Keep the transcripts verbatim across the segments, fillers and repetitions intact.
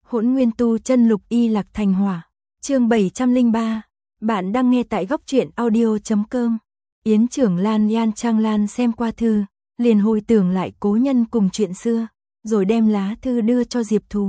Hỗn Nguyên Tu Chân Lục Y Lạc Thành Hỏa. Chương bảy trăm lẻ ba. Bạn đang nghe tại góc truyện audio chấm com. Yến Trưởng Lan Yan Trang Lan xem qua thư, liền hồi tưởng lại cố nhân cùng chuyện xưa, rồi đem lá thư đưa cho Diệp Thù.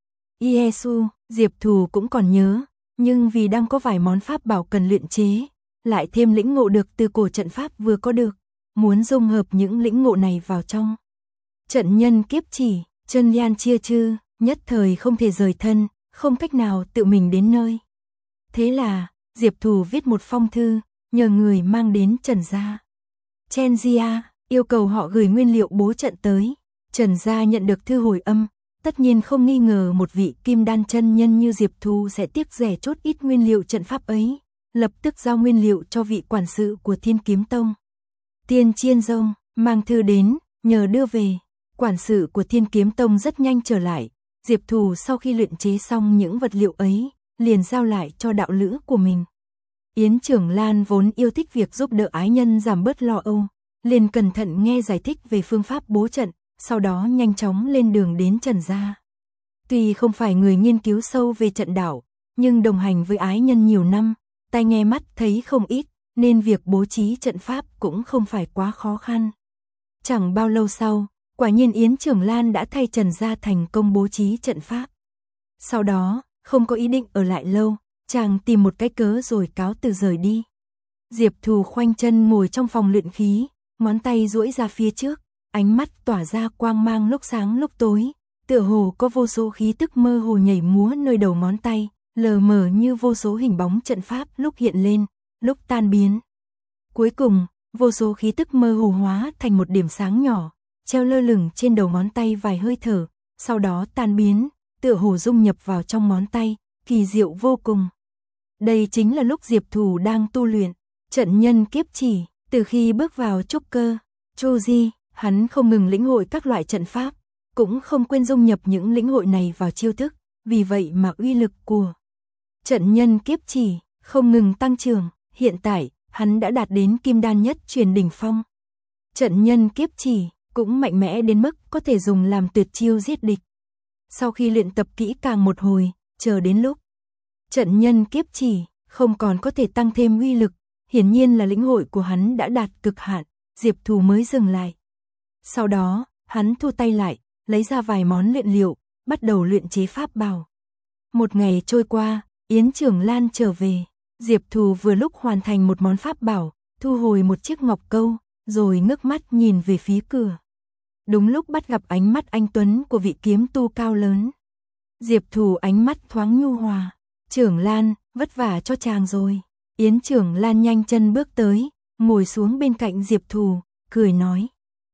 Yesu, Diệp Thù cũng còn nhớ, nhưng vì đang có vài món pháp bảo cần luyện chế, lại thêm lĩnh ngộ được từ cổ trận pháp vừa có được, muốn dung hợp những lĩnh ngộ này vào trong trận nhân kiếp chỉ, chân Yan chia chư, nhất thời không thể rời thân, không cách nào tự mình đến nơi. Thế là, Diệp Thù viết một phong thư, nhờ người mang đến Trần gia. Chen Gia yêu cầu họ gửi nguyên liệu bố trận tới. Trần gia nhận được thư hồi âm, tất nhiên không nghi ngờ một vị kim đan chân nhân như Diệp Thù sẽ tiếc rẻ chốt ít nguyên liệu trận pháp ấy, lập tức giao nguyên liệu cho vị quản sự của Thiên Kiếm Tông. Tiên Chiên Dông mang thư đến, nhờ đưa về. Quản sự của Thiên Kiếm Tông rất nhanh trở lại. Diệp Thù sau khi luyện chế xong những vật liệu ấy, liền giao lại cho đạo lữ của mình. Yến Trưởng Lan vốn yêu thích việc giúp đỡ ái nhân giảm bớt lo âu, liền cẩn thận nghe giải thích về phương pháp bố trận, sau đó nhanh chóng lên đường đến Trần gia. Tuy không phải người nghiên cứu sâu về trận đạo, nhưng đồng hành với ái nhân nhiều năm, tai nghe mắt thấy không ít, nên việc bố trí trận pháp cũng không phải quá khó khăn. Chẳng bao lâu sau, quả nhiên Yến Trưởng Lan đã thay Trần gia thành công bố trí trận pháp. Sau đó, không có ý định ở lại lâu, chàng tìm một cái cớ rồi cáo từ rời đi. Diệp Thù khoanh chân ngồi trong phòng luyện khí, ngón tay duỗi ra phía trước, ánh mắt tỏa ra quang mang lúc sáng lúc tối, tựa hồ có vô số khí tức mơ hồ nhảy múa nơi đầu ngón tay, lờ mờ như vô số hình bóng trận pháp lúc hiện lên, lúc tan biến. Cuối cùng, vô số khí tức mơ hồ hóa thành một điểm sáng nhỏ, treo lơ lửng trên đầu ngón tay vài hơi thở, sau đó tan biến, tựa hồ dung nhập vào trong ngón tay, kỳ diệu vô cùng. Đây chính là lúc Diệp Thù đang tu luyện trận nhân kiếp chỉ. Từ khi bước vào trúc cơ Chu Di, hắn không ngừng lĩnh hội các loại trận pháp, cũng không quên dung nhập những lĩnh hội này vào chiêu thức, vì vậy mà uy lực của trận nhân kiếp chỉ không ngừng tăng trưởng. Hiện tại, hắn đã đạt đến kim đan nhất truyền đỉnh phong. Trận nhân kiếp chỉ cũng mạnh mẽ đến mức có thể dùng làm tuyệt chiêu giết địch. Sau khi luyện tập kỹ càng một hồi, chờ đến lúc trận nhân kiếp chỉ không còn có thể tăng thêm uy lực, hiển nhiên là lĩnh hội của hắn đã đạt cực hạn, Diệp Thù mới dừng lại. Sau đó, hắn thu tay lại, lấy ra vài món luyện liệu, bắt đầu luyện chế pháp bảo. Một ngày trôi qua, Yến Trưởng Lan trở về, Diệp Thù vừa lúc hoàn thành một món pháp bảo, thu hồi một chiếc ngọc câu, rồi ngước mắt nhìn về phía cửa. Đúng lúc bắt gặp ánh mắt anh tuấn của vị kiếm tu cao lớn. Diệp Thù ánh mắt thoáng nhu hòa, Trưởng Lan, vất vả cho chàng rồi. Yến Trưởng Lan nhanh chân bước tới, ngồi xuống bên cạnh Diệp Thù, cười nói.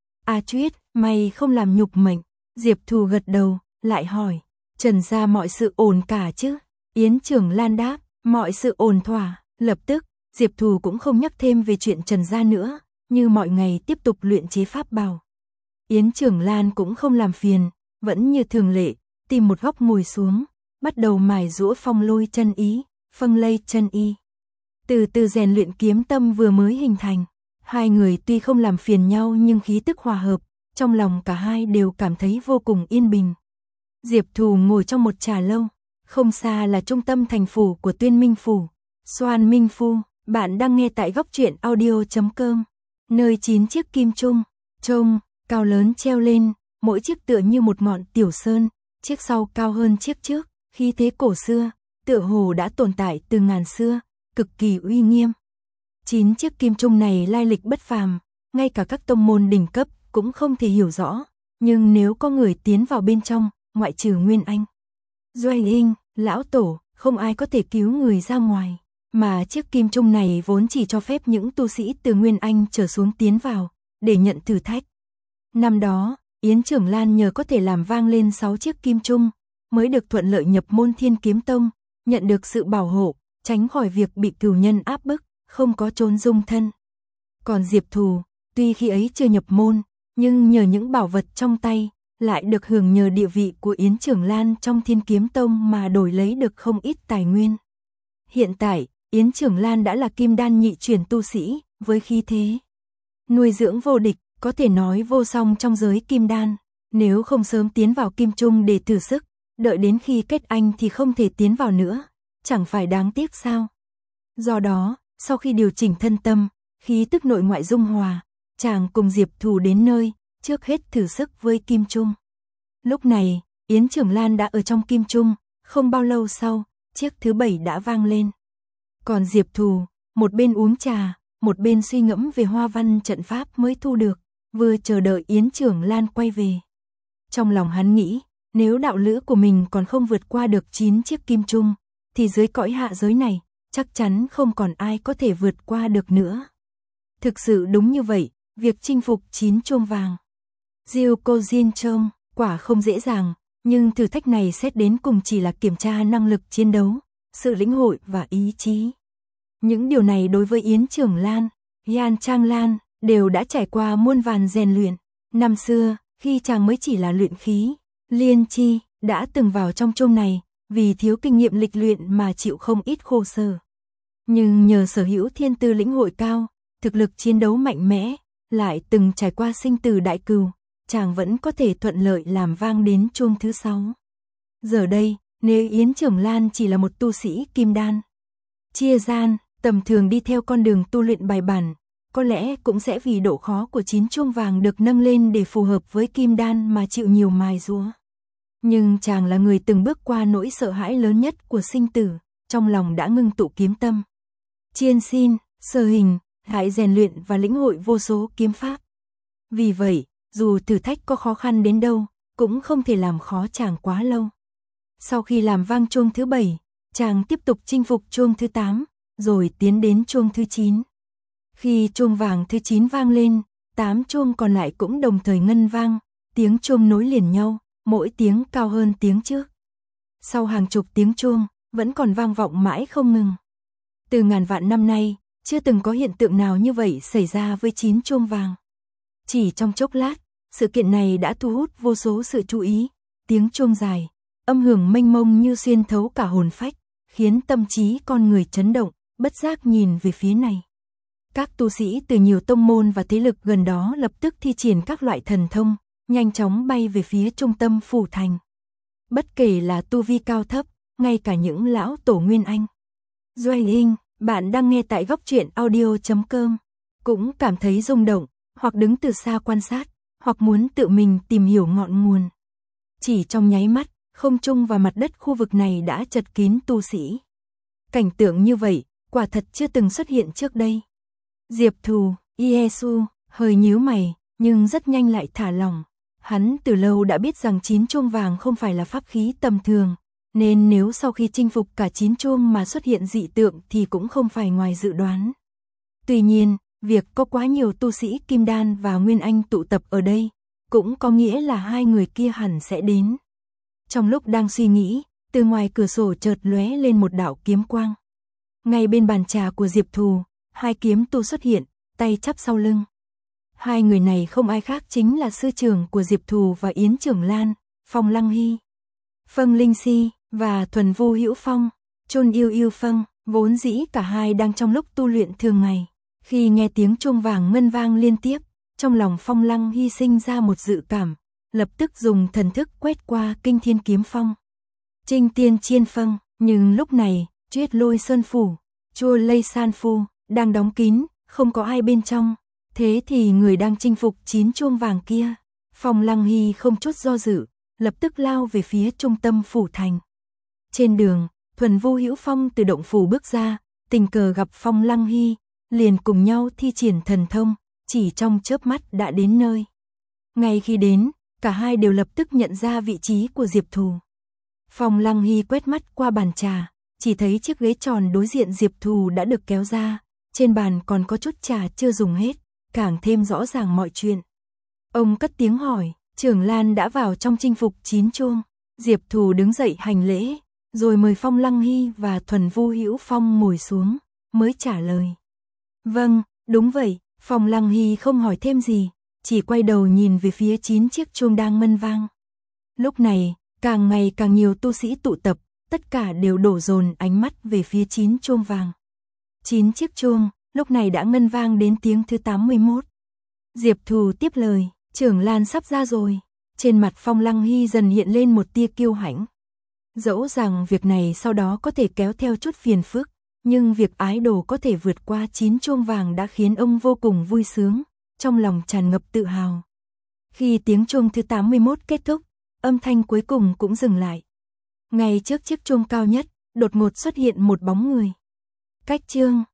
A Chuyết, mày không làm nhục mệnh. Diệp Thù gật đầu, lại hỏi, Trần gia mọi sự ổn cả chứ? Yến Trưởng Lan đáp, mọi sự ổn thỏa. Lập tức, Diệp Thù cũng không nhắc thêm về chuyện Trần gia nữa, như mọi ngày tiếp tục luyện chế pháp bảo. Yến Trưởng Lan cũng không làm phiền, vẫn như thường lệ, tìm một góc ngồi xuống, bắt đầu mài giũa phong lôi chân ý, phân lây chân y. Từ từ rèn luyện kiếm tâm vừa mới hình thành. Hai người tuy không làm phiền nhau nhưng khí tức hòa hợp, trong lòng cả hai đều cảm thấy vô cùng yên bình. Diệp Thù ngồi trong một trà lâu, không xa là trung tâm thành phủ của Tuyên Minh Phủ, Soan Minh Phu. Bạn đang nghe tại góc truyện audio chấm com, nơi chín chiếc kim trung, trông, cao lớn treo lên, mỗi chiếc tựa như một ngọn tiểu sơn, chiếc sau cao hơn chiếc trước, khí thế cổ xưa, tựa hồ đã tồn tại từ ngàn xưa, cực kỳ uy nghiêm. Chín chiếc kim trung này lai lịch bất phàm, ngay cả các tông môn đỉnh cấp cũng không thể hiểu rõ, nhưng nếu có người tiến vào bên trong, ngoại trừ Nguyên Anh, Doanh Hinh, lão tổ, không ai có thể cứu người ra ngoài, mà chiếc kim trung này vốn chỉ cho phép những tu sĩ từ Nguyên Anh trở xuống tiến vào, để nhận thử thách. Năm đó, Yến Trưởng Lan nhờ có thể làm vang lên sáu chiếc kim trung, mới được thuận lợi nhập môn Thiên Kiếm Tông, nhận được sự bảo hộ, tránh khỏi việc bị cửu nhân áp bức, không có trốn dung thân. Còn Diệp Thù, tuy khi ấy chưa nhập môn, nhưng nhờ những bảo vật trong tay, lại được hưởng nhờ địa vị của Yến Trưởng Lan trong Thiên Kiếm Tông mà đổi lấy được không ít tài nguyên. Hiện tại, Yến Trưởng Lan đã là kim đan nhị chuyển tu sĩ, với khí thế nuôi dưỡng vô địch, có thể nói vô song trong giới kim đan. Nếu không sớm tiến vào kim trung để thử sức, đợi đến khi kết anh thì không thể tiến vào nữa, chẳng phải đáng tiếc sao? Do đó, sau khi điều chỉnh thân tâm, khí tức nội ngoại dung hòa, chàng cùng Diệp Thù đến nơi, trước hết thử sức với kim trung. Lúc này, Yến Trưởng Lan đã ở trong kim trung, không bao lâu sau, chiếc thứ bảy đã vang lên. Còn Diệp Thù, một bên uống trà, một bên suy ngẫm về hoa văn trận pháp mới thu được, vừa chờ đợi Yến Trưởng Lan quay về. Trong lòng hắn nghĩ, nếu đạo lữ của mình còn không vượt qua được chín chiếc kim trung, thì dưới cõi hạ giới này, chắc chắn không còn ai có thể vượt qua được nữa. Thực sự đúng như vậy, việc chinh phục chín chuông vàng. Diêu Cô Jin trông, quả không dễ dàng, nhưng thử thách này xét đến cùng chỉ là kiểm tra năng lực chiến đấu, sự lĩnh hội và ý chí. Những điều này đối với Yến Trưởng Lan, Yan Trang Lan, đều đã trải qua muôn vàn rèn luyện. Năm xưa, khi chàng mới chỉ là luyện khí, liên chi, đã từng vào trong chuông này, vì thiếu kinh nghiệm lịch luyện mà chịu không ít khổ sở. Nhưng nhờ sở hữu thiên tư lĩnh hội cao, thực lực chiến đấu mạnh mẽ, lại từng trải qua sinh tử đại cừu, chàng vẫn có thể thuận lợi làm vang đến chuông thứ sáu. Giờ đây, nếu Yến Trưởng Lan chỉ là một tu sĩ kim đan, chia gian, tầm thường đi theo con đường tu luyện bài bản, có lẽ cũng sẽ vì độ khó của chín chuông vàng được nâng lên để phù hợp với kim đan mà chịu nhiều mài giũa. Nhưng chàng là người từng bước qua nỗi sợ hãi lớn nhất của sinh tử, trong lòng đã ngưng tụ kiếm tâm. Chiên xin, sơ hình, hãy rèn luyện và lĩnh hội vô số kiếm pháp. Vì vậy, dù thử thách có khó khăn đến đâu, cũng không thể làm khó chàng quá lâu. Sau khi làm vang chuông thứ bảy, chàng tiếp tục chinh phục chuông thứ tám, rồi tiến đến chuông thứ chín. Khi chuông vàng thứ chín vang lên, tám chuông còn lại cũng đồng thời ngân vang, tiếng chuông nối liền nhau, mỗi tiếng cao hơn tiếng trước. Sau hàng chục tiếng chuông, vẫn còn vang vọng mãi không ngừng. Từ ngàn vạn năm nay, chưa từng có hiện tượng nào như vậy xảy ra với chín chuông vàng. Chỉ trong chốc lát, sự kiện này đã thu hút vô số sự chú ý, tiếng chuông dài, âm hưởng mênh mông như xuyên thấu cả hồn phách, khiến tâm trí con người chấn động, bất giác nhìn về phía này. Các tu sĩ từ nhiều tông môn và thế lực gần đó lập tức thi triển các loại thần thông, nhanh chóng bay về phía trung tâm phủ thành. Bất kể là tu vi cao thấp, ngay cả những lão tổ nguyên anh. Doan Hinh, bạn đang nghe tại góc truyện audio chấm com, cũng cảm thấy rung động, hoặc đứng từ xa quan sát, hoặc muốn tự mình tìm hiểu ngọn nguồn. Chỉ trong nháy mắt, không trung và mặt đất khu vực này đã chật kín tu sĩ. Cảnh tượng như vậy, quả thật chưa từng xuất hiện trước đây. Diệp Thù, Iesu, hơi nhíu mày, nhưng rất nhanh lại thả lỏng. Hắn từ lâu đã biết rằng chín chuông vàng không phải là pháp khí tầm thường, nên nếu sau khi chinh phục cả chín chuông mà xuất hiện dị tượng thì cũng không phải ngoài dự đoán. Tuy nhiên, việc có quá nhiều tu sĩ Kim Đan và Nguyên Anh tụ tập ở đây, cũng có nghĩa là hai người kia hẳn sẽ đến. Trong lúc đang suy nghĩ, từ ngoài cửa sổ chợt lóe lên một đạo kiếm quang. Ngay bên bàn trà của Diệp Thù, hai kiếm tu xuất hiện, tay chắp sau lưng. Hai người này không ai khác chính là sư trưởng của Diệp Thù và Yến Trưởng Lan, Phong Lăng Hy, Phân Linh Si và Thuần Vu Hữu Phong, Chôn Yêu Yêu Phân, vốn dĩ cả hai đang trong lúc tu luyện thường ngày. Khi nghe tiếng chuông vàng ngân vang liên tiếp, trong lòng Phong Lăng Hy sinh ra một dự cảm, lập tức dùng thần thức quét qua Kinh Thiên Kiếm Phong, Trinh Tiên Chiên Phân, nhưng lúc này, Tuyết Lôi Sơn Phủ, Chua Lây San Phu, đang đóng kín, không có ai bên trong. Thế thì người đang chinh phục chín chuông vàng kia, Phong Lăng Hy không chút do dự, lập tức lao về phía trung tâm phủ thành. Trên đường, Thuần Vu Hữu Phong từ động phủ bước ra, tình cờ gặp Phong Lăng Hy, liền cùng nhau thi triển thần thông, chỉ trong chớp mắt đã đến nơi. Ngay khi đến, cả hai đều lập tức nhận ra vị trí của Diệp Thù. Phong Lăng Hy quét mắt qua bàn trà, chỉ thấy chiếc ghế tròn đối diện Diệp Thù đã được kéo ra, trên bàn còn có chút trà chưa dùng hết, càng thêm rõ ràng mọi chuyện. Ông cất tiếng hỏi, Trưởng Lan đã vào trong chinh phục chín chuông. Diệp Thù đứng dậy hành lễ, rồi mời Phong Lăng Hy và Thuần Vu Hữu Phong ngồi xuống, mới trả lời. Vâng, đúng vậy. Phong Lăng Hy không hỏi thêm gì, chỉ quay đầu nhìn về phía chín chiếc chuông đang ngân vang. Lúc này, càng ngày càng nhiều tu sĩ tụ tập, tất cả đều đổ dồn ánh mắt về phía chín chuông vàng. Chín chiếc chuông, lúc này đã ngân vang đến tiếng thứ tám mươi mốt. Diệp Thù tiếp lời, Trưởng Lan sắp ra rồi. Trên mặt Phong Lăng Hy dần hiện lên một tia kiêu hãnh. Dẫu rằng việc này sau đó có thể kéo theo chút phiền phức, nhưng việc idol có thể vượt qua chín chuông vàng đã khiến ông vô cùng vui sướng, trong lòng tràn ngập tự hào. Khi tiếng chuông thứ tám mươi mốt kết thúc, âm thanh cuối cùng cũng dừng lại. Ngay trước chiếc chuông cao nhất, đột ngột xuất hiện một bóng người. Cách Chương